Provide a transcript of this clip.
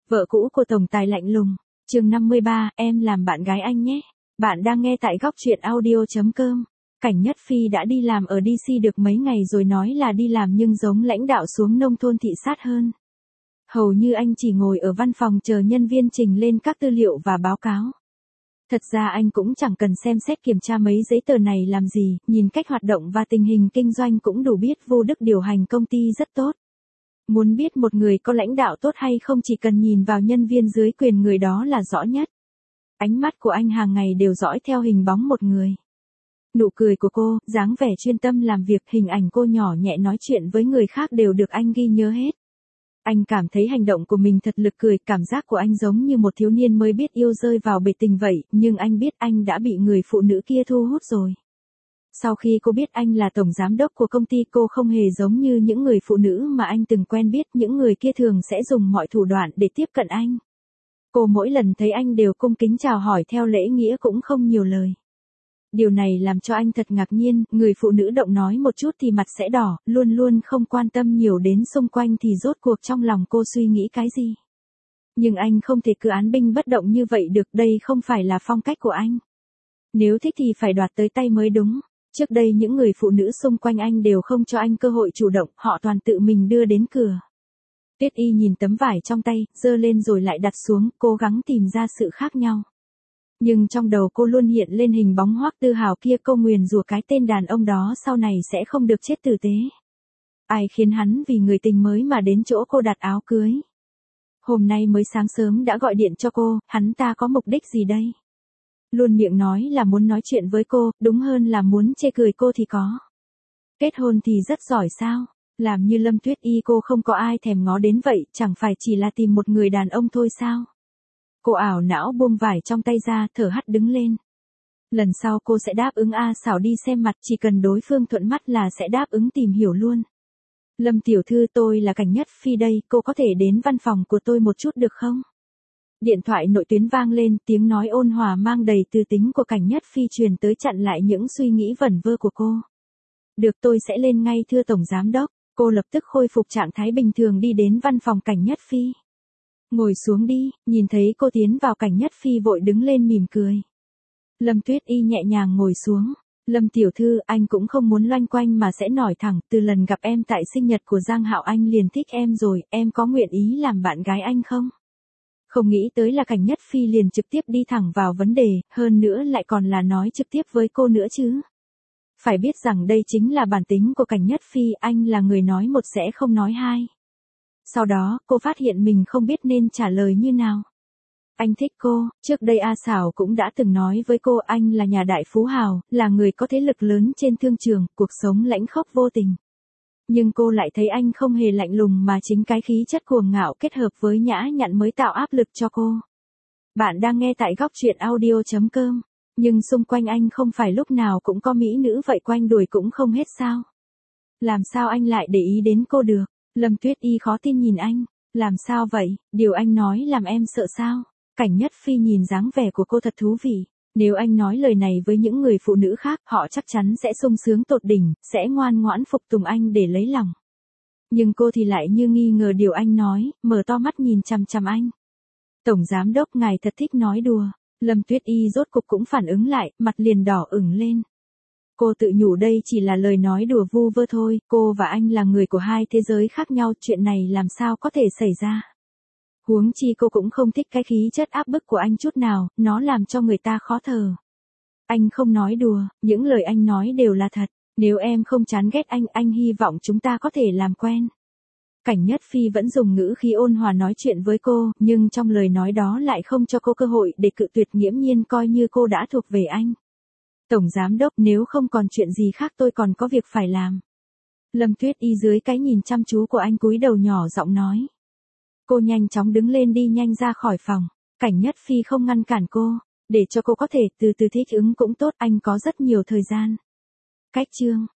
Vợ cũ của tổng tài lạnh lùng. Chương 53, em làm bạn gái anh nhé. Bạn đang nghe tại góc truyện audio.com. Cảnh Nhất Phi đã đi làm ở DC được mấy ngày rồi, nói là đi làm nhưng giống lãnh đạo xuống nông thôn thị sát hơn. Hầu như anh chỉ ngồi ở văn phòng chờ nhân viên trình lên các tư liệu và báo cáo. Thật ra anh cũng chẳng cần xem xét kiểm tra mấy giấy tờ này làm gì, nhìn cách hoạt động và tình hình kinh doanh cũng đủ biết Vô Đức điều hành công ty rất tốt. Muốn biết một người có lãnh đạo tốt hay không chỉ cần nhìn vào nhân viên dưới quyền người đó là rõ nhất. Ánh mắt của anh hàng ngày đều dõi theo hình bóng một người. Nụ cười của cô, dáng vẻ chuyên tâm làm việc, hình ảnh cô nhỏ nhẹ nói chuyện với người khác đều được anh ghi nhớ hết. Anh cảm thấy hành động của mình thật lực cười, cảm giác của anh giống như một thiếu niên mới biết yêu rơi vào bể tình vậy, nhưng anh biết anh đã bị người phụ nữ kia thu hút rồi. Sau khi cô biết anh là tổng giám đốc của công ty, cô không hề giống như những người phụ nữ mà anh từng quen biết, những người kia thường sẽ dùng mọi thủ đoạn để tiếp cận anh. Cô mỗi lần thấy anh đều cung kính chào hỏi theo lễ nghĩa, cũng không nhiều lời. Điều này làm cho anh thật ngạc nhiên, người phụ nữ động nói một chút thì mặt sẽ đỏ, luôn luôn không quan tâm nhiều đến xung quanh thì rốt cuộc trong lòng cô suy nghĩ cái gì. Nhưng anh không thể cứ án binh bất động như vậy được, đây không phải là phong cách của anh. Nếu thích thì phải đoạt tới tay mới đúng. Trước đây những người phụ nữ xung quanh anh đều không cho anh cơ hội chủ động, họ toàn tự mình đưa đến cửa. Tuyết Y nhìn tấm vải trong tay, giơ lên rồi lại đặt xuống, cố gắng tìm ra sự khác nhau. Nhưng trong đầu cô luôn hiện lên hình bóng Hoắc Tư Hào kia, cô nguyền rủa cái tên đàn ông đó sau này sẽ không được chết tử tế. Ai khiến hắn vì người tình mới mà đến chỗ cô đặt áo cưới. Hôm nay mới sáng sớm đã gọi điện cho cô, hắn ta có mục đích gì đây? Luôn miệng nói là muốn nói chuyện với cô, đúng hơn là muốn chê cười cô thì có. Kết hôn thì rất giỏi sao? Làm như Lâm Tuyết Y cô không có ai thèm ngó đến vậy, chẳng phải chỉ là tìm một người đàn ông thôi sao? Cô ảo não buông vải trong tay ra, thở hắt đứng lên. Lần sau cô sẽ đáp ứng A Xảo đi xem mặt, chỉ cần đối phương thuận mắt là sẽ đáp ứng tìm hiểu luôn. Lâm tiểu thư, tôi là Cảnh Nhất Phi đây, cô có thể đến văn phòng của tôi một chút được không? Điện thoại nội tuyến vang lên, tiếng nói ôn hòa mang đầy tư tính của Cảnh Nhất Phi truyền tới chặn lại những suy nghĩ vẩn vơ của cô. Được, tôi sẽ lên ngay thưa tổng giám đốc. Cô lập tức khôi phục trạng thái bình thường đi đến văn phòng Cảnh Nhất Phi. Ngồi xuống đi, nhìn thấy cô tiến vào Cảnh Nhất Phi vội đứng lên mỉm cười. Lâm Tuyết Y nhẹ nhàng ngồi xuống. Lâm tiểu thư, anh cũng không muốn loanh quanh mà sẽ nói thẳng, từ lần gặp em tại sinh nhật của Giang Hạo anh liền thích em rồi, em có nguyện ý làm bạn gái anh không? Không nghĩ tới là Cảnh Nhất Phi liền trực tiếp đi thẳng vào vấn đề, hơn nữa lại còn là nói trực tiếp với cô nữa chứ. Phải biết rằng đây chính là bản tính của Cảnh Nhất Phi, anh là người nói một sẽ không nói hai. Sau đó, cô phát hiện mình không biết nên trả lời như nào. Anh thích cô, trước đây A Xảo cũng đã từng nói với cô anh là nhà đại phú hào, là người có thế lực lớn trên thương trường, cuộc sống lãnh khốc vô tình. Nhưng cô lại thấy anh không hề lạnh lùng mà chính cái khí chất cuồng ngạo kết hợp với nhã nhặn mới tạo áp lực cho cô. Bạn đang nghe tại góc truyện audio.com. Nhưng xung quanh anh không phải lúc nào cũng có mỹ nữ vậy quanh đuổi cũng không hết sao? Làm sao anh lại để ý đến cô được? Lâm Tuyết Y khó tin nhìn anh. Làm sao vậy? Điều anh nói làm em sợ sao? Cảnh Nhất Phi nhìn dáng vẻ của cô thật thú vị. Nếu anh nói lời này với những người phụ nữ khác, họ chắc chắn sẽ sung sướng tột đỉnh, sẽ ngoan ngoãn phục tùng anh để lấy lòng. Nhưng cô thì lại như nghi ngờ điều anh nói, mở to mắt nhìn chằm chằm anh. Tổng giám đốc, ngài thật thích nói đùa. Lâm Tuyết Y rốt cục cũng phản ứng lại, mặt liền đỏ ửng lên. Cô tự nhủ đây chỉ là lời nói đùa vu vơ thôi, cô và anh là người của hai thế giới khác nhau, chuyện này làm sao có thể xảy ra. Huống chi cô cũng không thích cái khí chất áp bức của anh chút nào, nó làm cho người ta khó thở. Anh không nói đùa, những lời anh nói đều là thật, nếu em không chán ghét anh hy vọng chúng ta có thể làm quen. Cảnh Nhất Phi vẫn dùng ngữ khí ôn hòa nói chuyện với cô, nhưng trong lời nói đó lại không cho cô cơ hội để cự tuyệt, nghiễm nhiên coi như cô đã thuộc về anh. Tổng giám đốc, nếu không còn chuyện gì khác tôi còn có việc phải làm. Lâm Tuyết Y dưới cái nhìn chăm chú của anh cúi đầu nhỏ giọng nói. Cô nhanh chóng đứng lên đi nhanh ra khỏi phòng. Cảnh Nhất Phi không ngăn cản cô, để cho cô có thể từ từ thích ứng cũng tốt, anh có rất nhiều thời gian. Cách chương